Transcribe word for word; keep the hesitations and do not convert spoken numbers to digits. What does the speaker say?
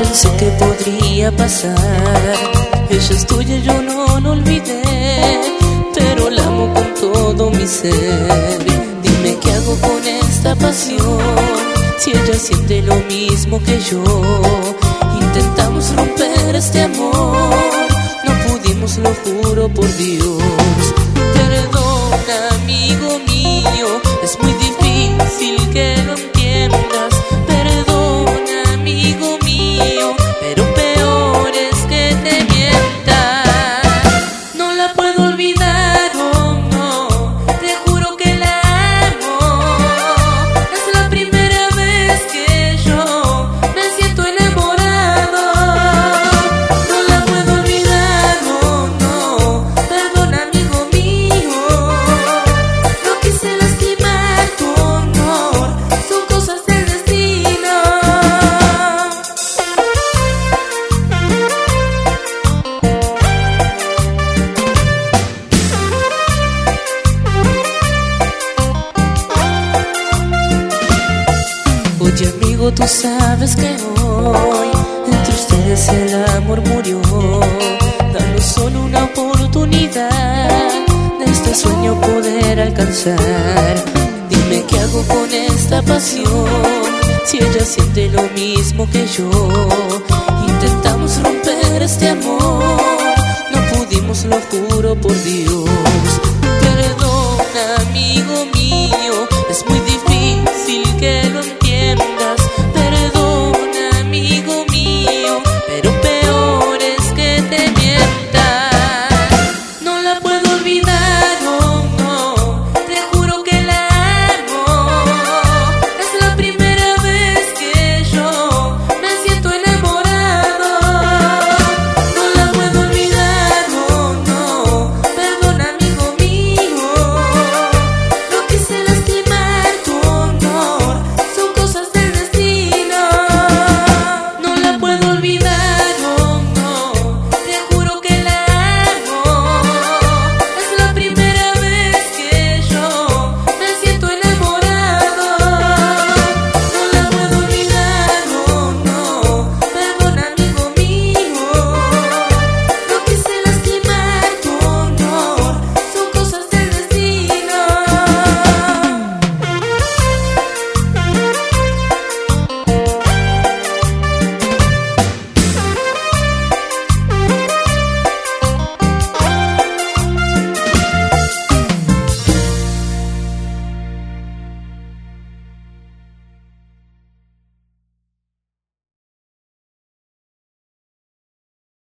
Pensé que podría pasar. Ella es tuya, yo no lo olvidé, pero la amo con todo mi ser. Dime qué hago con esta pasión, si ella siente lo mismo que yo. Intentamos romper este amor, no pudimos, lo juro por Dios. Perdona, amigo mío, es muy difícil que lo entiendas. Perdona, amigo mío, pero peor es que te mienta. No la puedo olvidar, oh no, te juro que la amo. Es la primera vez que yo me siento enamorado. No la puedo olvidar, oh no, perdona, amigo mío. No quise lastimar tu honor, son cosas del destino. Oye, amigo, tú sabes que hoy entre ustedes el amor murió. Danos solo una oportunidad de este sueño poder alcanzar. Dime qué hago con esta pasión, si ella siente lo mismo que yo. Intentamos romper este amor, no pudimos, lo juro por Dios.